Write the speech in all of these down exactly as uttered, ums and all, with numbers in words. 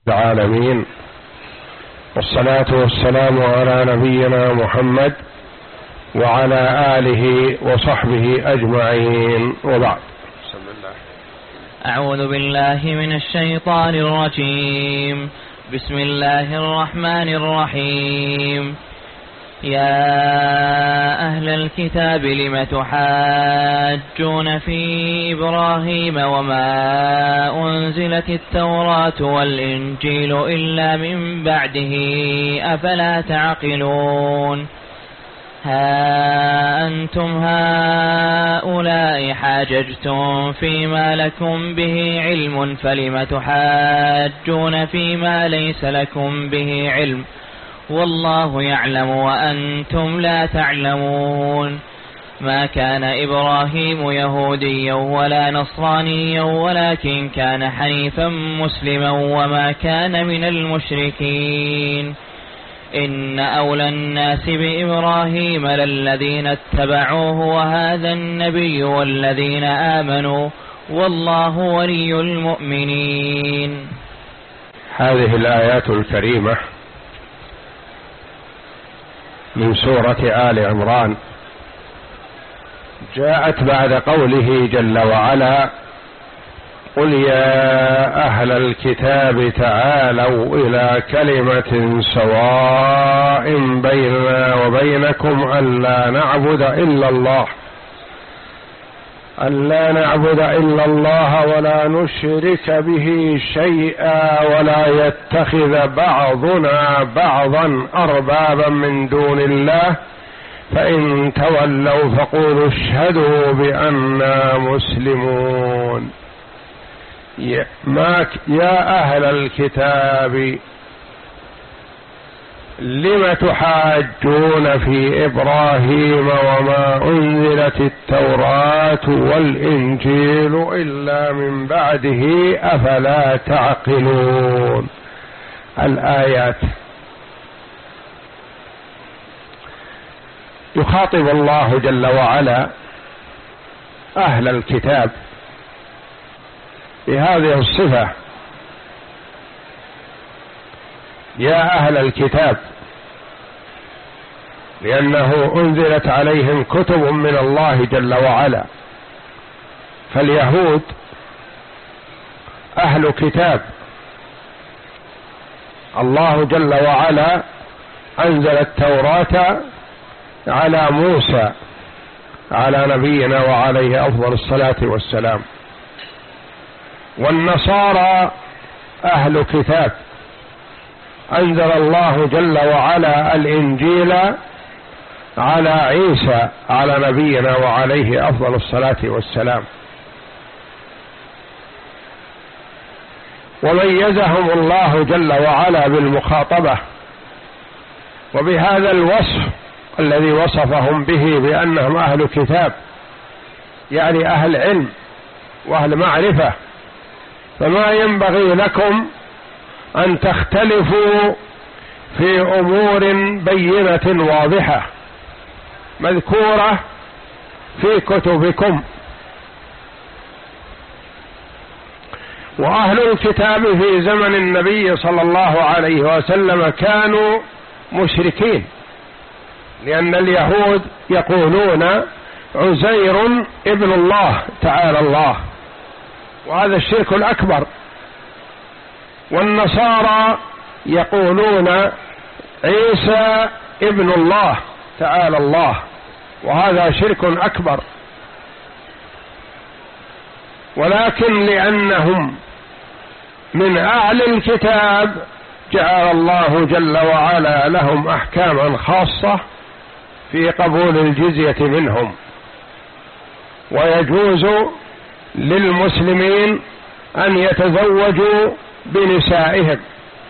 العالمين، والصلاة والسلام على نبينا محمد وعلى آله وصحبه أجمعين، وبعد. بسم الله. أعوذ بالله من الشيطان الرجيم. بسم الله الرحمن الرحيم. يا أهل الكتاب لم تحاجون في إبراهيم وما أنزلت التوراة والإنجيل إلا من بعده أفلا تعقلون. ها أنتم هؤلاء حاججتم فيما لكم به علم فلم تحاجون فيما ليس لكم به علم والله يعلم وأنتم لا تعلمون. ما كان إبراهيم يهوديا ولا نصرانيا ولكن كان حنيفا مسلما وما كان من المشركين. إن أولى الناس بإبراهيم للذين اتبعوه وهذا النبي والذين آمنوا والله ولي المؤمنين. هذه الآيات الكريمة من سورة آل عمران جاءت بعد قوله جل وعلا: قل يا أهل الكتاب تعالوا إلى كلمة سواء بيننا وبينكم ألا نعبد إلا الله ألا نعبد إلا الله ولا نشرك به شيئا ولا يتخذ بعضنا بعضا أربابا من دون الله فإن تولوا فقولوا اشهدوا بأننا مسلمون. يا أهل الكتاب لم تحاجون في إبراهيم وما أنزلت التوراة والإنجيل إلا من بعده أفلا تعقلون. الآيات يخاطب الله جل وعلا أهل الكتاب بهذه الصفة: يا أهل الكتاب، لأنه أنزلت عليهم كتب من الله جل وعلا، فاليهود أهل كتاب. الله جل وعلا أنزل التوراة على موسى على نبينا وعليه أفضل الصلاة والسلام، والنصارى أهل كتاب، أنزل الله جل وعلا الإنجيل على عيسى على نبينا وعليه أفضل الصلاة والسلام، وميزهم الله جل وعلا بالمخاطبة وبهذا الوصف الذي وصفهم به بأنهم أهل كتاب، يعني أهل علم وأهل معرفة. فما ينبغي لكم أن تختلفوا في أمور بينة واضحة مذكورة في كتبكم. وأهل الكتاب في زمن النبي صلى الله عليه وسلم كانوا مشركين، لأن اليهود يقولون عزير ابن الله تعالى الله، وهذا الشرك الأكبر، والنصارى يقولون عيسى ابن الله تعالى الله، وهذا شرك أكبر. ولكن لأنهم من أهل الكتاب جعل الله جل وعلا لهم أحكاما خاصة في قبول الجزية منهم، ويجوز للمسلمين أن يتزوجوا بنسائهم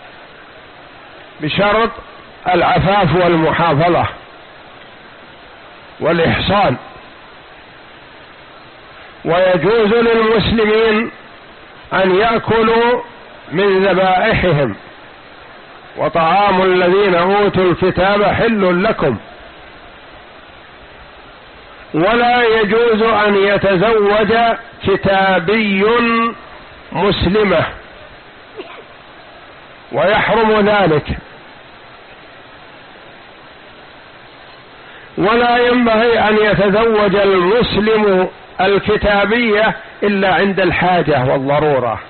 بشرط العفاف والمحافظة والإحصان، ويجوز للمسلمين أن يأكلوا من ذبائحهم، وطعام الذين أوتوا الكتاب حل لكم. ولا يجوز أن يتزوج كتابي مسلمة ويحرم ذلك. ولا ينبغي أن يتزوج المسلم الكتابية إلا عند الحاجة والضرورة.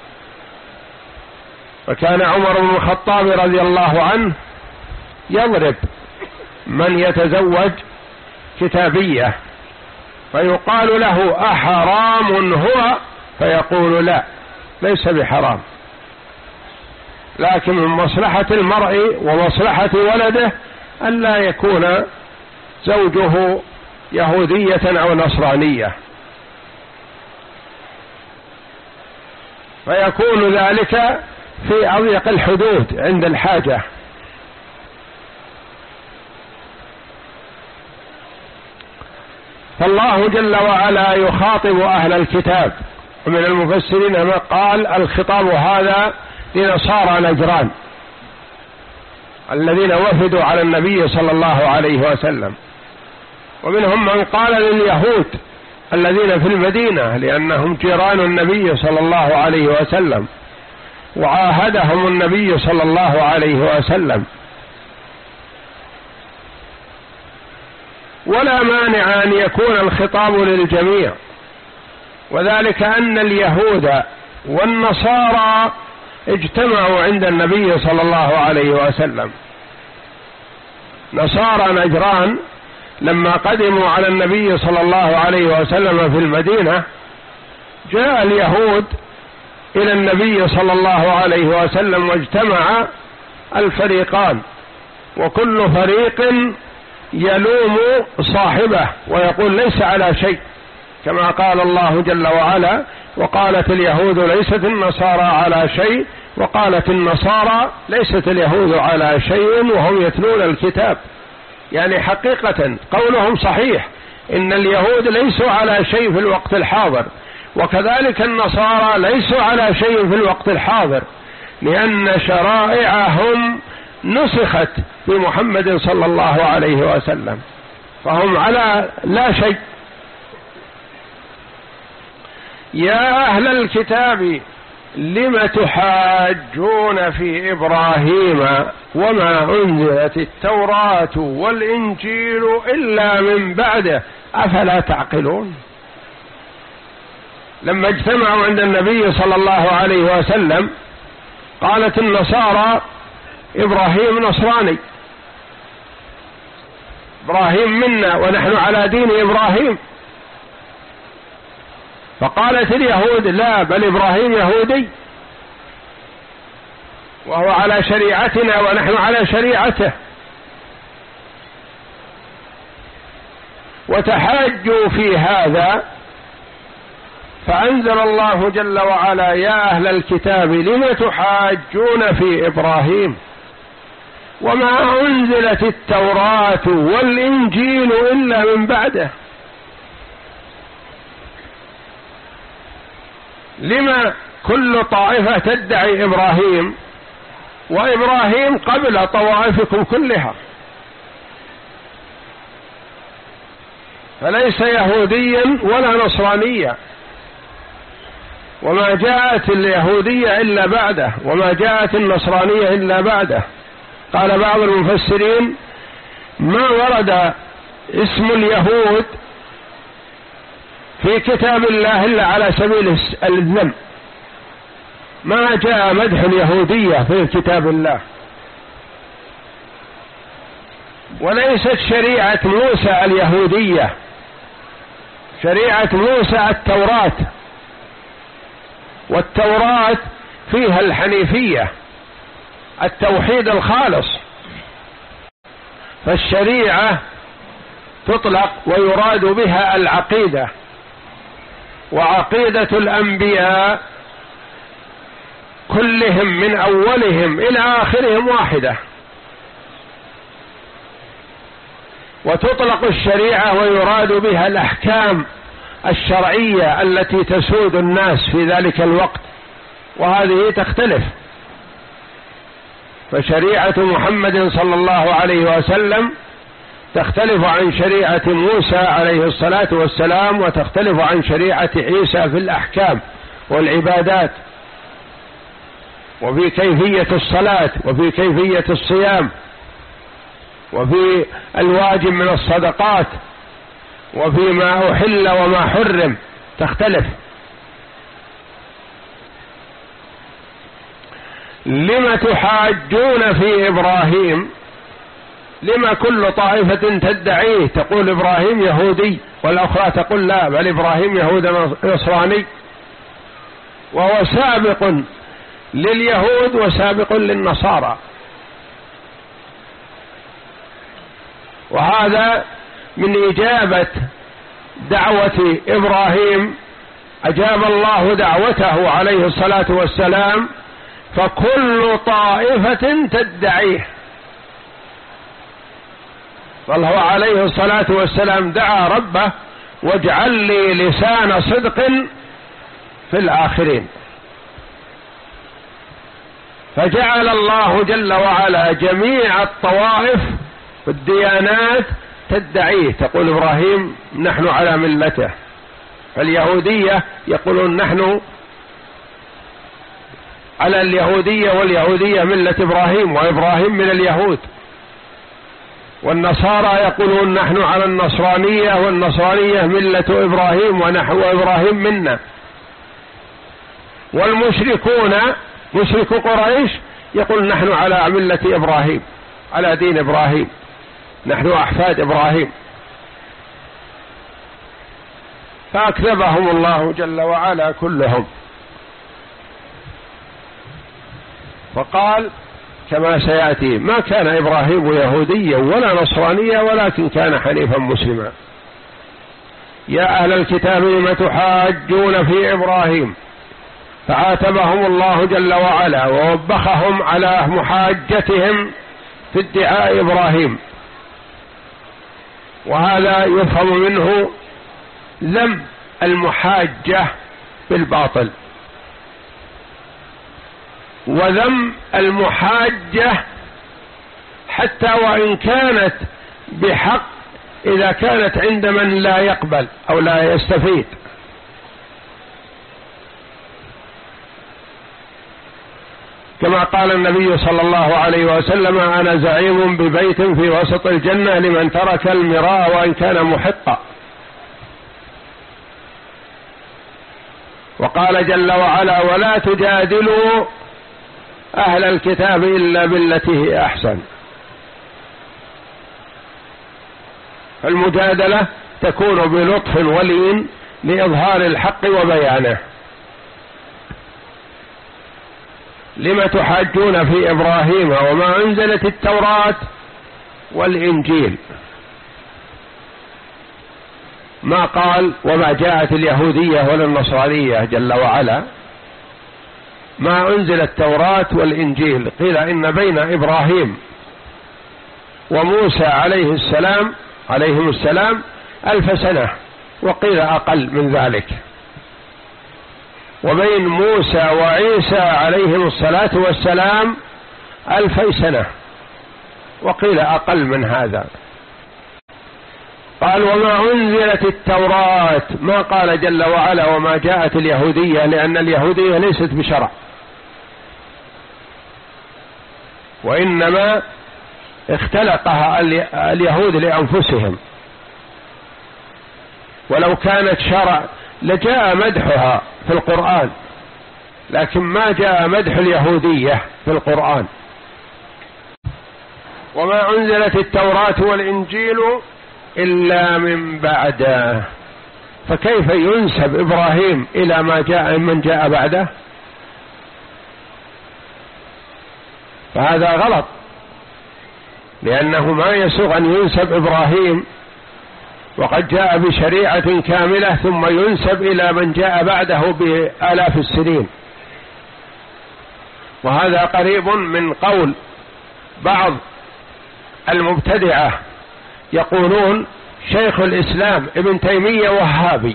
فكان عمر بن الخطاب رضي الله عنه يضرب من يتزوج كتابية، فيقال له: أحرام هو؟ فيقول: لا، ليس بحرام، لكن من مصلحة المرء ومصلحة ولده أن لا يكون زوجه يهودية أو نصرانية، فيكون ذلك في أضيق الحدود عند الحاجة. فالله جل وعلا يخاطب أهل الكتاب، ومن المفسرين من قال الخطاب هذا لنصارى نجران الذين وفدوا على النبي صلى الله عليه وسلم، ومنهم من قال لليهود الذين في المدينة لأنهم جيران النبي صلى الله عليه وسلم وعاهدهم النبي صلى الله عليه وسلم. ولا مانع أن يكون الخطاب للجميع، وذلك أن اليهود والنصارى اجتمعوا عند النبي صلى الله عليه وسلم. نصارى نجران لما قدموا على النبي صلى الله عليه وسلم في المدينة، جاء اليهود إلى النبي صلى الله عليه وسلم واجتمع الفريقان، وكل فريق يلوم صاحبه ويقول ليس على شيء، كما قال الله جل وعلا: وقالت اليهود ليست النصارى على شيء، وقالت النصارى ليست اليهود على شيء وهم يتلون الكتاب. يعني حقيقة قولهم صحيح، إن اليهود ليسوا على شيء في الوقت الحاضر، وكذلك النصارى ليسوا على شيء في الوقت الحاضر، لأن شرائعهم نسخت بمحمد صلى الله عليه وسلم، فهم على لا شيء. يا أهل الكتاب لم تحاجون في إبراهيم وما أنزلت التوراة والإنجيل إلا من بعده أفلا تعقلون. لما اجتمعوا عند النبي صلى الله عليه وسلم قالت النصارى: إبراهيم نصراني، إبراهيم منا ونحن على دين إبراهيم. فقالت اليهود: لا، بل إبراهيم يهودي وهو على شريعتنا ونحن على شريعته. وتحاجوا في هذا، فأنزل الله جل وعلا: يا أهل الكتاب لم تحاجون في إبراهيم وما أنزلت التوراة والإنجيل إلا من بعده. لما كل طائفة تدعي إبراهيم وإبراهيم قبل طوائفكم كلها؟ فليس يهوديا ولا نصرانيا، وما جاءت اليهودية إلا بعده، وما جاءت النصرانية إلا بعده. قال بعض المفسرين: ما ورد اسم اليهود في كتاب الله إلا على سبيل الذم، ما جاء مدح اليهودية في كتاب الله. وليست شريعة موسى اليهودية، شريعة موسى التوراة، والتوراة فيها الحنيفية، التوحيد الخالص. فالشريعة تطلق ويراد بها العقيدة، وعقيدة الأنبياء كلهم من أولهم إلى آخرهم واحدة. وتطلق الشريعة ويراد بها الأحكام الشرعية التي تسود الناس في ذلك الوقت، وهذه تختلف. فشريعة محمد صلى الله عليه وسلم تختلف عن شريعة موسى عليه الصلاة والسلام، وتختلف عن شريعة عيسى في الأحكام والعبادات. وفي كيفية الصلاة وفي كيفية الصيام وفي الواجب من الصدقات وفيما أحل وما حرم تختلف. لم تحاجون في إبراهيم؟ لما كل طائفة تدعيه تقول إبراهيم يهودي والأخرى تقول لا بل إبراهيم يهودي نصراني، وهو سابق لليهود وسابق للنصارى. وهذا من إجابة دعوة إبراهيم، أجاب الله دعوته عليه الصلاة والسلام، فكل طائفة تدعيه. بل هو عليه الصلاة والسلام دعا ربه واجعل لي لسان صدق في الآخرين، فجعل الله جل وعلا جميع الطوائف والديانات تدعيه، تقول إبراهيم نحن على ملته. فاليهودية يقولون نحن على اليهودية واليهودية ملة إبراهيم وإبراهيم من اليهود، والنصارى يقولون نحن على النصرانية والنصرانية ملة إبراهيم ونحو إبراهيم منا. والمشركون مشرك قريش يقول نحن على ملة إبراهيم على دين إبراهيم، نحن أحفاد إبراهيم. فأكذبهم الله جل وعلا كلهم، فقال كما سيأتي ما كان إبراهيم يهوديا ولا نصرانيا ولكن كان حنيفا مسلما. يا أهل الكتاب لم تحاجون في إبراهيم، فعاتبهم الله جل وعلا ووبخهم على محاجتهم في ادعاء إبراهيم، وهذا يفهم منه ذم المحاجة بالباطل وذم المحاجة حتى وإن كانت بحق إذا كانت عند من لا يقبل أو لا يستفيد. كما قال النبي صلى الله عليه وسلم أنا زعيم ببيت في وسط الجنة لمن ترك المراء وإن كان محقا. وقال جل وعلا ولا تجادلوا أهل الكتاب إلا بالتي هي أحسن. المجادلة تكون بلطف ولين لإظهار الحق وبيانه. لما تحاجون في إبراهيم وما أنزلت التوراة والإنجيل، ما قال وما جاءت اليهودية ولا النصرانية جل وعلا، ما أنزل التوراة والإنجيل. قيل إن بين إبراهيم وموسى عليه السلام عليهم السلام ألف سنة، وقيل أقل من ذلك. وبين موسى وعيسى عليهم الصلاة والسلام ألفي سنة، وقيل أقل من هذا. قال وما أنزلت التوراة، ما قال جل وعلا وما جاءت اليهودية، لأن اليهودية ليست بشرع، وإنما اختلقها اليهود لأنفسهم، ولو كانت شرع لجاء مدحها في القرآن، لكن ما جاء مدح اليهودية في القرآن. وما أنزلت التوراة والإنجيل إلا من بعده، فكيف ينسب إبراهيم إلى ما جاء من جاء بعده؟ فهذا غلط، لأنه ما يسوغ أن ينسب إبراهيم وقد جاء بشريعة كاملة ثم ينسب إلى من جاء بعده بآلاف السنين. وهذا قريب من قول بعض المبتدعة، يقولون شيخ الإسلام ابن تيمية وهابي،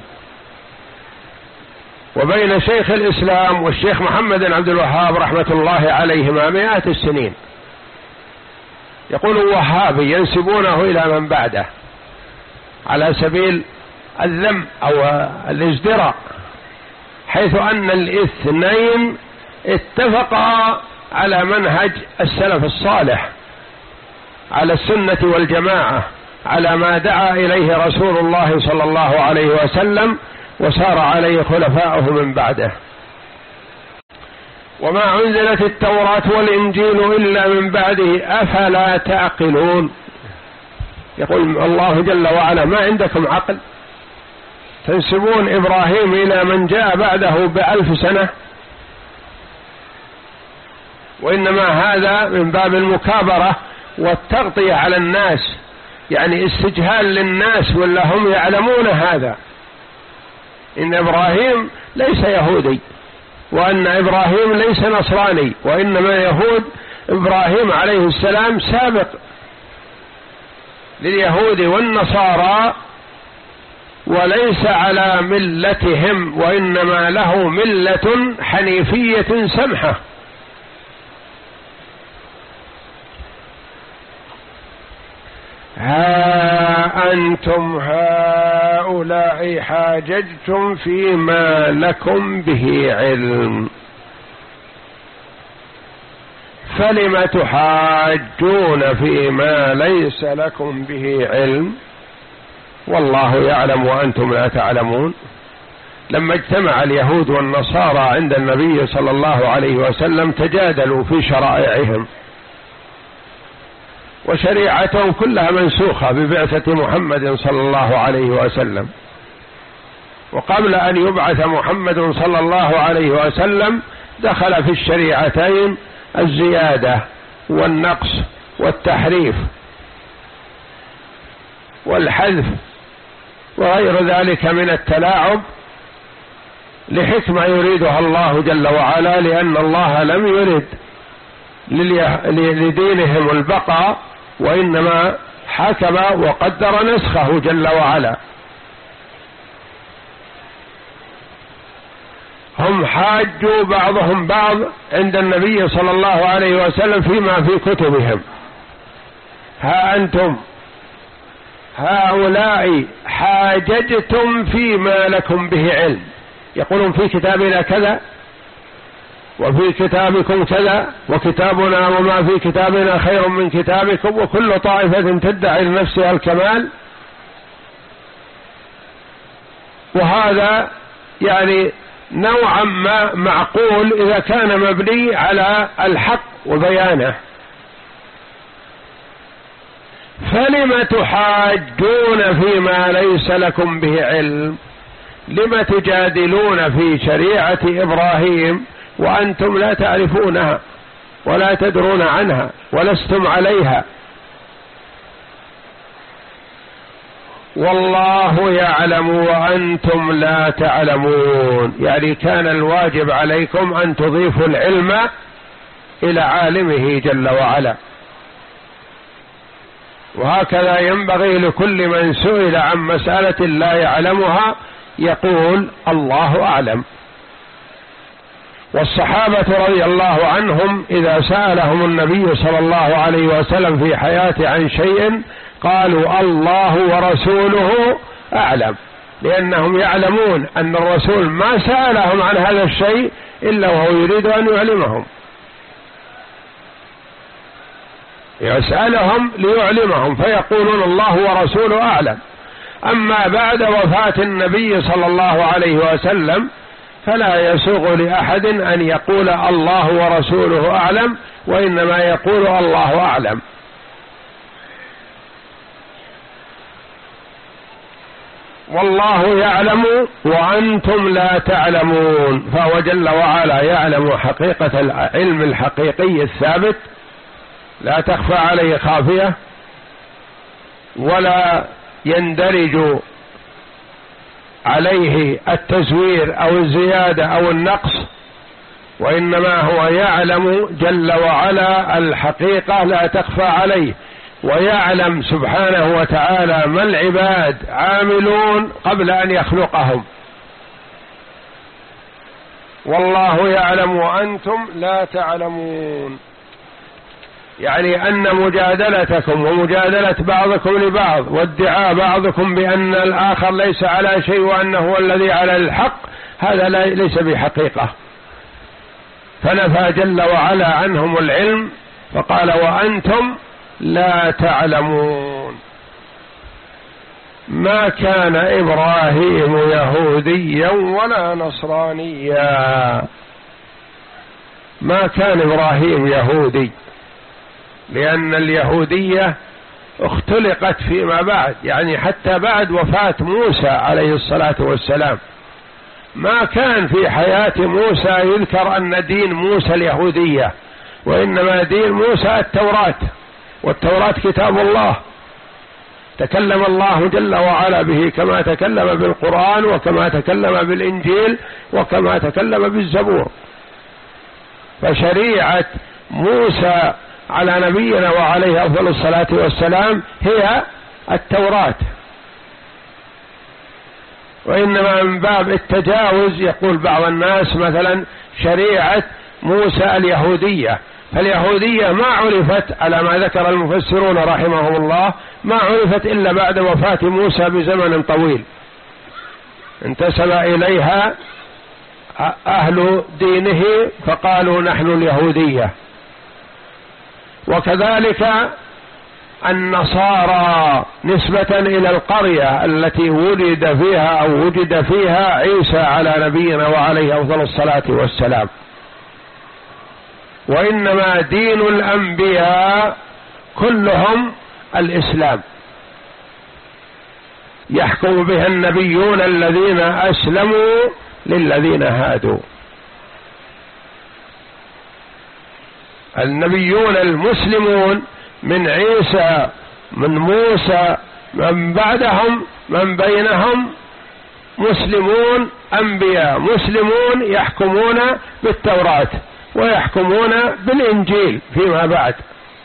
وبين شيخ الإسلام والشيخ محمد بن عبد الوهاب رحمة الله عليهما مئات السنين. يقولون وهابي ينسبونه إلى من بعده على سبيل الذم أو الازدراء، حيث أن الاثنين اتفقا على منهج السلف الصالح، على السنة والجماعة، على ما دعا إليه رسول الله صلى الله عليه وسلم وسار عليه خلفاؤه من بعده. وما أنزلت التوراة والإنجيل إلا من بعده أفلا تعقلون. يقول الله جل وعلا: ما عندكم عقل؟ تنسبون إبراهيم إلى من جاء بعده بألف سنة، وإنما هذا من باب المكابرة والتغطية على الناس، يعني استجهال للناس، ولا هم يعلمون هذا، إن إبراهيم ليس يهودي، وأن إبراهيم ليس نصراني، وإنما يهود إبراهيم عليه السلام سابق لليهود والنصارى، وليس على ملتهم، وإنما له ملة حنيفية سمحة. ها أنتم هؤلاء حاججتم فيما لكم به علم فلم تحاجون فيما ليس لكم به علم والله يعلم وأنتم لا تعلمون. لما اجتمع اليهود والنصارى عند النبي صلى الله عليه وسلم تجادلوا في شرائعهم، وشريعتهم كلها منسوخة ببعثة محمد صلى الله عليه وسلم. وقبل أن يبعث محمد صلى الله عليه وسلم دخل في الشريعتين الزيادة والنقص والتحريف والحذف وغير ذلك من التلاعب، لحكمة يريدها الله جل وعلا، لأن الله لم يرد لدينهم البقاء، وإنما حكم وقدر نسخه جل وعلا. هم حاجوا بعضهم بعض عند النبي صلى الله عليه وسلم فيما في كتبهم. ها أنتم هؤلاء حاججتم فيما لكم به علم، يقولون في كتابنا كذا وفي كتابكم كذا، وكتابنا وما في كتابنا خير من كتابكم، وكل طائفة تدعي لنفسها الكمال. وهذا يعني نوعا ما معقول إذا كان مبني على الحق وبيانه. فلم تحاجون فيما ليس لكم به علم، لم تجادلون في شريعة إبراهيم وأنتم لا تعرفونها ولا تدرون عنها ولستم عليها، والله يعلم وأنتم لا تعلمون. يعني كان الواجب عليكم أن تضيفوا العلم إلى عالمه جل وعلا، وهكذا ينبغي لكل من سئل عن مسألة لا يعلمها يقول الله أعلم. والصحابة رضي الله عنهم إذا سألهم النبي صلى الله عليه وسلم في حياته عن شيء قالوا الله ورسوله أعلم، لأنهم يعلمون أن الرسول ما سألهم عن هذا الشيء إلا وهو يريد أن يعلمهم، يسألهم ليعلمهم، فيقولون الله ورسوله أعلم. أما بعد وفاة النبي صلى الله عليه وسلم فلا يسوغ لأحد أن يقول الله ورسوله أعلم، وإنما يقول الله أعلم. والله يعلم وأنتم لا تعلمون، فهو جل وعلا يعلم حقيقة العلم الحقيقي الثابت، لا تخفى عليه خافية ولا يندرج عليه التزوير أو الزيادة أو النقص، وإنما هو يعلم جل وعلا الحقيقة لا تخفى عليه، ويعلم سبحانه وتعالى ما العباد عاملون قبل أن يخلقهم. والله يعلم وأنتم لا تعلمون، يعني أن مجادلتكم ومجادلة بعضكم لبعض وادعاء بعضكم بأن الآخر ليس على شيء وأنه هو الذي على الحق، هذا ليس بحقيقة، فنفى جل وعلا عنهم العلم فقال وأنتم لا تعلمون. ما كان إبراهيم يهوديا ولا نصرانيا، ما كان إبراهيم يهودي، لأن اليهودية اختلقت فيما بعد، يعني حتى بعد وفاة موسى عليه الصلاة والسلام ما كان في حياة موسى يذكر أن دين موسى اليهودية، وإنما دين موسى التوراة، والتوراة كتاب الله تكلم الله جل وعلا به كما تكلم بالقرآن وكما تكلم بالإنجيل وكما تكلم بالزبور. فشريعة موسى على نبينا وعليه أفضل الصلاة والسلام هي التوراة، وإنما من باب التجاوز يقول بعض الناس مثلا شريعة موسى اليهودية، فاليهودية ما عرفت على ما ذكر المفسرون رحمهم الله ما عرفت إلا بعد وفاة موسى بزمن طويل انتسب إليها أهل دينه فقالوا نحن اليهودية. وكذلك النصارى نسبة إلى القرية التي ولد فيها أو وجد فيها عيسى على نبينا وعليه أفضل الصلاة والسلام. وإنما دين الأنبياء كلهم الإسلام، يحكم بها النبيون الذين أسلموا للذين هادوا. النبيون المسلمون من عيسى من موسى من بعدهم من بينهم مسلمون أنبياء مسلمون يحكمون بالتوراة ويحكمون بالإنجيل فيما بعد،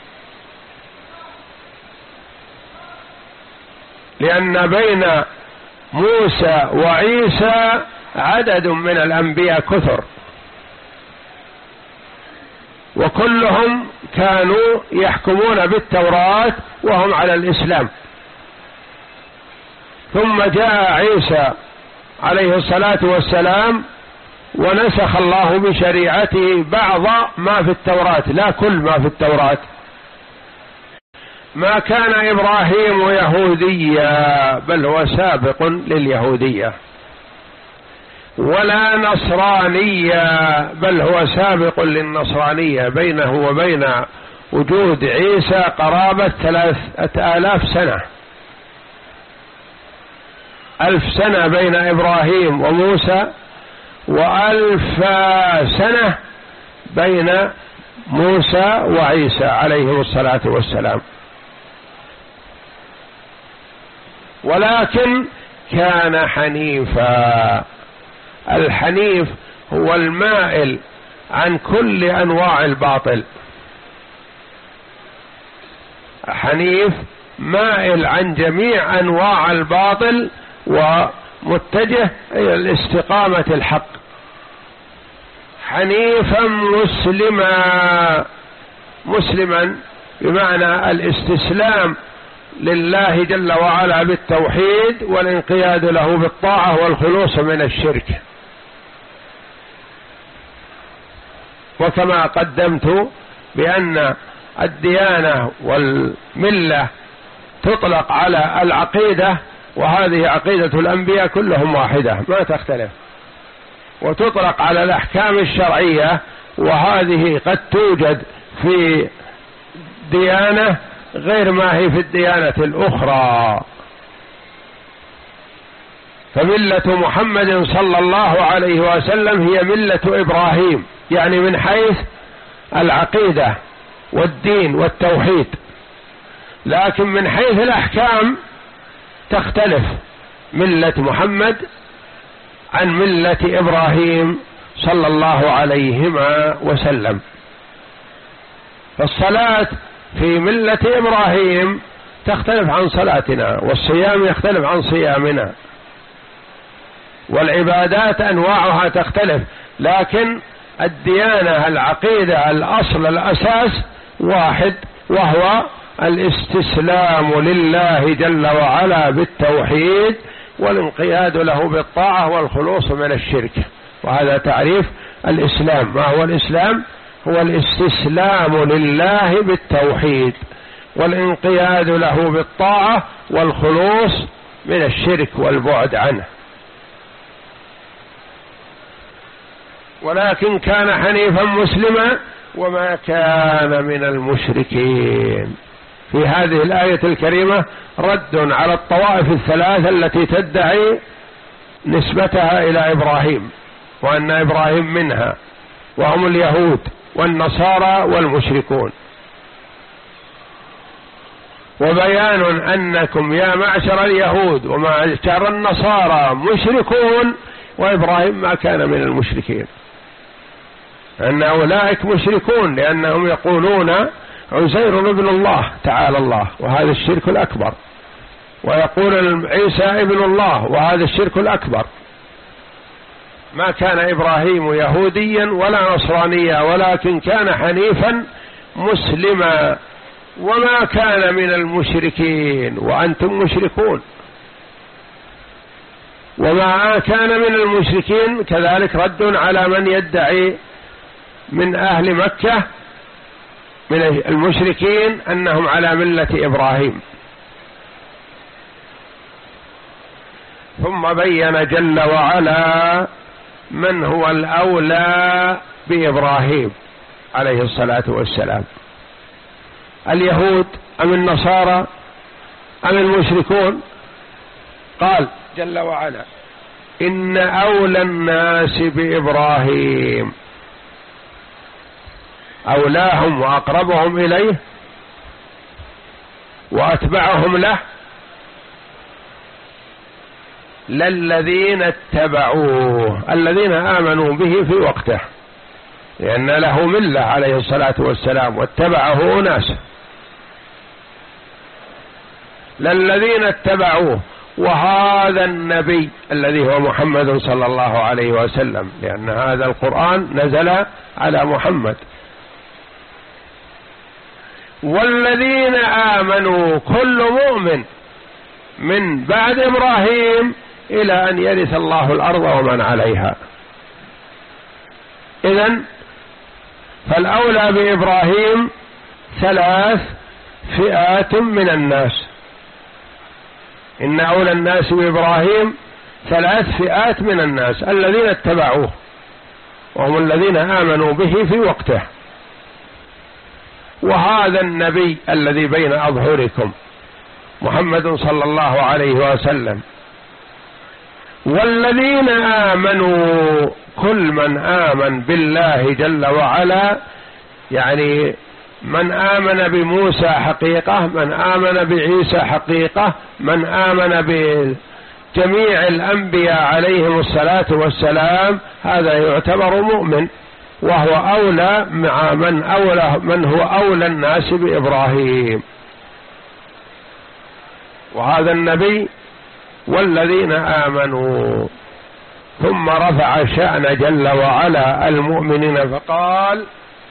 لأن بين موسى وعيسى عدد من الأنبياء كثر، وكلهم كانوا يحكمون بالتوراة وهم على الإسلام. ثم جاء عيسى عليه الصلاة والسلام ونسخ الله بشريعته بعض ما في التوراة لا كل ما في التوراة. ما كان إبراهيم يهوديا بل هو سابق لليهودية، ولا نصرانيا بل هو سابق للنصرانية، بينه وبين وجود عيسى قرابة ثلاثة آلاف سنة، ألف سنة بين إبراهيم وموسى وألف سنة بين موسى وعيسى عليهم الصلاة والسلام. ولكن كان حنيفا، الحنيف هو المائل عن كل أنواع الباطل، حنيف مائل عن جميع أنواع الباطل ومتجه إلى الاستقامة الحق، حنيفا مسلما، مسلما بمعنى الاستسلام لله جل وعلا بالتوحيد والانقياد له بالطاعة والخلوص من الشرك. وكما قدمت بأن الديانة والملة تطلق على العقيدة، وهذه عقيدة الأنبياء كلهم واحدة ما تختلف، وتطلق على الأحكام الشرعية، وهذه قد توجد في ديانة غير ما هي في الديانة الأخرى. فملة محمد صلى الله عليه وسلم هي ملة إبراهيم، يعني من حيث العقيدة والدين والتوحيد، لكن من حيث الأحكام تختلف ملة محمد عن ملة إبراهيم صلى الله عليهما وسلم. فالصلاة في ملة إبراهيم تختلف عن صلاتنا، والصيام يختلف عن صيامنا، والعبادات أنواعها تختلف، لكن الديانة العقيدة الأصل الأساس واحد، وهو الاستسلام لله جل وعلا بالتوحيد والانقياد له بالطاعة والخلوص من الشرك. وهذا تعريف الإسلام. ما هو الإسلام؟ هو الاستسلام لله بالتوحيد والانقياد له بالطاعة والخلوص من الشرك والبعد عنه. ولكن كان حنيفا مسلما وما كان من المشركين. في هذه الآية الكريمة رد على الطوائف الثلاثة التي تدعي نسبتها إلى إبراهيم وأن إبراهيم منها، وهم اليهود والنصارى والمشركون، وبيان أنكم يا معشر اليهود ومعشر النصارى مشركون، وإبراهيم ما كان من المشركين، أن أولئك مشركون لأنهم يقولون عزير ابن الله تعالى الله، وهذا الشرك الأكبر، ويقول عيسى ابن الله، وهذا الشرك الأكبر. ما كان إبراهيم يهوديا ولا نصرانيا، ولكن كان حنيفا مسلما وما كان من المشركين، وأنتم مشركون. وما كان من المشركين كذلك رد على من يدعي من أهل مكة من المشركين أنهم على ملة إبراهيم. ثم بين جل وعلا من هو الأولى بإبراهيم عليه الصلاة والسلام، اليهود أم النصارى أم المشركون؟ قال جل وعلا إن أولى الناس بإبراهيم، أولاهم وأقربهم إليه وأتبعهم له للذين اتبعوه، الذين آمنوا به في وقته، لأن له ملة عليه الصلاة والسلام واتبعه ناس، للذين اتبعوه. وهذا النبي الذي هو محمد صلى الله عليه وسلم، لأن هذا القرآن نزل على محمد. والذين آمنوا، كل مؤمن من بعد إبراهيم إلى أن يرث الله الأرض ومن عليها. إذن فالأولى بإبراهيم ثلاث فئات من الناس، إن أولى الناس بإبراهيم ثلاث فئات من الناس، الذين اتبعوه وهم الذين آمنوا به في وقته، وهذا النبي الذي بين أظهركم محمد صلى الله عليه وسلم، والذين آمنوا، كل من آمن بالله جل وعلا، يعني من آمن بموسى حقيقة، من آمن بعيسى حقيقة، من آمن بجميع الأنبياء عليهم الصلاة والسلام، هذا يعتبر مؤمن، وهو أولى مع من أولى من هو أولى الناس بإبراهيم، وهذا النبي والذين آمنوا. ثم رفع شأن جل وعلا المؤمنين فقال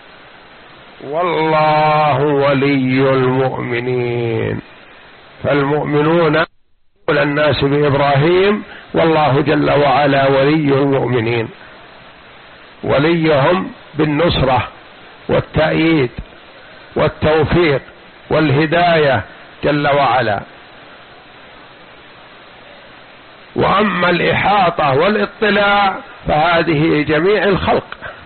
والله ولي المؤمنين، فالمؤمنون أولى الناس بإبراهيم، والله جل وعلا ولي المؤمنين، وليهم بالنصرة والتأييد والتوفيق والهداية جل وعلا. وأما الإحاطة والاطلاع فهذه جميع الخلق،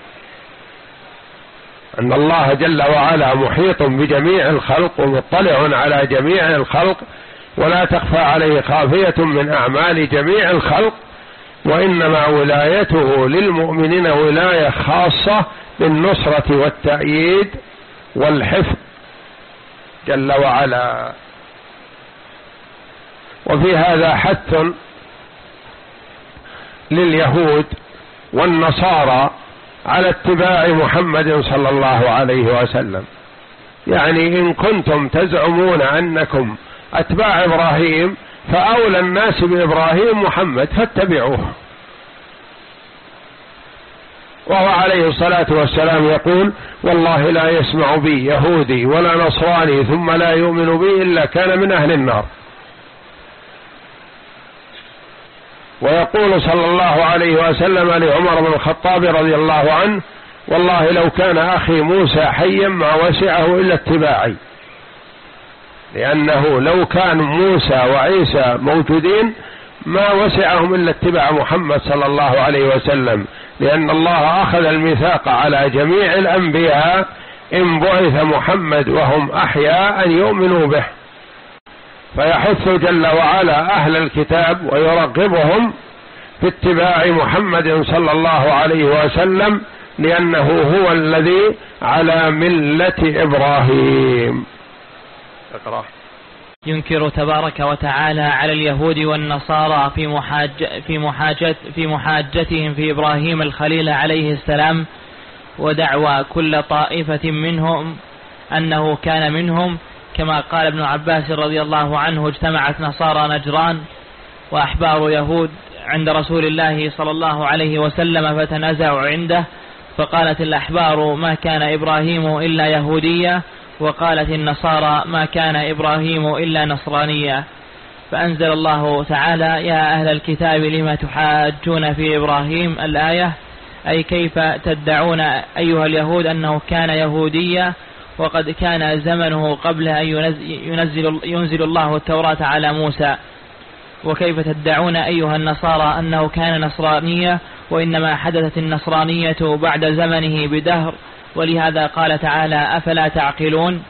أن الله جل وعلا محيط بجميع الخلق ومطلع على جميع الخلق، ولا تخفى عليه خافية من أعمال جميع الخلق، وإنما ولايته للمؤمنين ولاية خاصة بالنصرة والتأييد والحفظ جل وعلا. وفي هذا حث لليهود والنصارى على اتباع محمد صلى الله عليه وسلم، يعني إن كنتم تزعمون أنكم أتباع إبراهيم فأولى الناس بإبراهيم محمد فاتبعوه. وهو عليه الصلاة والسلام يقول والله لا يسمع بي يهودي ولا نصراني ثم لا يؤمن بي إلا كان من أهل النار. ويقول صلى الله عليه وسلم لعمر بن الخطاب رضي الله عنه: والله لو كان أخي موسى حيا ما وسعه إلا اتباعي، لأنه لو كان موسى وعيسى موجودين ما وسعهم إلا اتباع محمد صلى الله عليه وسلم، لأن الله أخذ الميثاق على جميع الأنبياء إن بعث محمد وهم أحياء أن يؤمنوا به، فيحث جل وعلا أهل الكتاب ويرغبهم في اتباع محمد صلى الله عليه وسلم، لأنه هو الذي على ملة إبراهيم. اقرأ. ينكر تبارك وتعالى على اليهود والنصارى في محاج في محاجة في محاجتهم في إبراهيم الخليل عليه السلام، ودعوى كل طائفة منهم أنه كان منهم، كما قال ابن عباس رضي الله عنه: اجتمعت نصارى نجران وأحبار يهود عند رسول الله صلى الله عليه وسلم فتنازعوا عنده، فقالت الأحبار: ما كان إبراهيم إلا يهوديا، وقالت النصارى: ما كان إبراهيم إلا نصرانيا. فأنزل الله تعالى: يا أهل الكتاب لما تحاجون في إبراهيم، الآية، أي كيف تدعون أيها اليهود أنه كان يهوديا وقد كان زمنه قبل أن ينزل, ينزل الله التوراة على موسى، وكيف تدعون أيها النصارى أنه كان نصرانيا وإنما حدثت النصرانية بعد زمنه بدهر، ولهذا قال تعالى: أفلا تعقلون.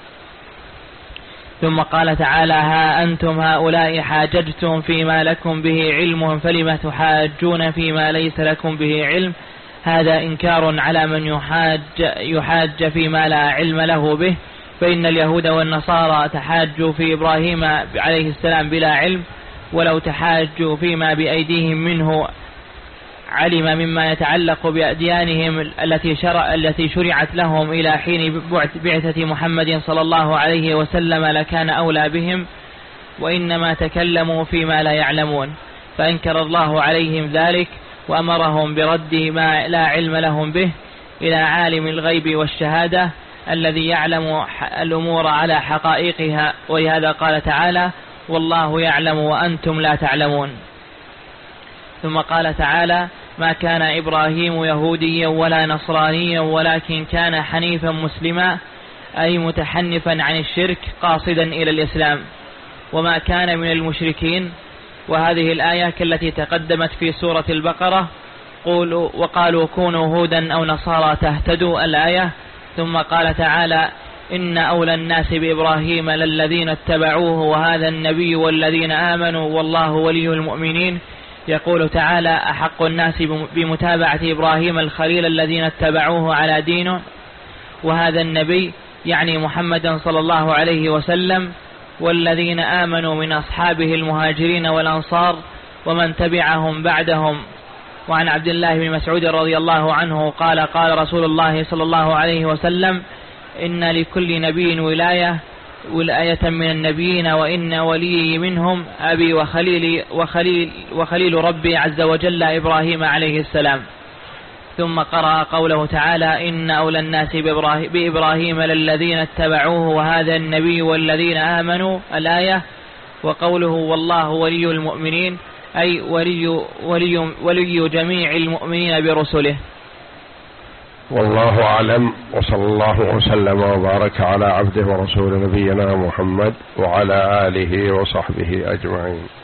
ثم قال تعالى: ها أنتم هؤلاء حاججتم فيما لكم به علم فلم تحاجون فيما ليس لكم به علم. هذا إنكار على من يحاج, يحاج فيما لا علم له به، فإن اليهود والنصارى تحاجوا في إبراهيم عليه السلام بلا علم، ولو تحاجوا فيما بأيديهم منه علم مما يتعلق بأديانهم التي شرع التي شرعت لهم إلى حين بعثة محمد صلى الله عليه وسلم لكان أولى بهم، وإنما تكلموا فيما لا يعلمون، فأنكر الله عليهم ذلك وأمرهم برد ما لا علم لهم به إلى عالم الغيب والشهادة الذي يعلم الأمور على حقائقها، ولهذا قال تعالى: والله يعلم وأنتم لا تعلمون. ثم قال تعالى: ما كان إبراهيم يهوديا ولا نصرانيا ولكن كان حنيفا مسلما، أي متحنفا عن الشرك قاصدا إلى الإسلام، وما كان من المشركين. وهذه الآية كالتي تقدمت في سورة البقرة: قولوا وقالوا كونوا هودا أو نصارى تهتدوا، الآية. ثم قال تعالى: إن أولى الناس بإبراهيم للذين اتبعوه وهذا النبي والذين آمنوا والله ولي المؤمنين. يقول تعالى: أحق الناس بمتابعة إبراهيم الخليل الذين اتبعوه على دينه، وهذا النبي يعني محمدا صلى الله عليه وسلم، والذين آمنوا من أصحابه المهاجرين والأنصار ومن تبعهم بعدهم. وعن عبد الله بن مسعود رضي الله عنه قال: قال رسول الله صلى الله عليه وسلم: إن لكل نبي ولاية ولاية من النبيين، وإن ولي منهم أبي وخليلي وخليل, وخليل ربي عز وجل إبراهيم عليه السلام. ثم قرأ قوله تعالى: إن أولى الناس بإبراهيم للذين اتبعوه وهذا النبي والذين آمنوا، الآية. وقوله: والله ولي المؤمنين، أي ولي, ولي, ولي جميع المؤمنين برسله. والله أعلم، وصلى الله وسلم وبارك على عبده ورسول نبينا محمد وعلى آله وصحبه أجمعين.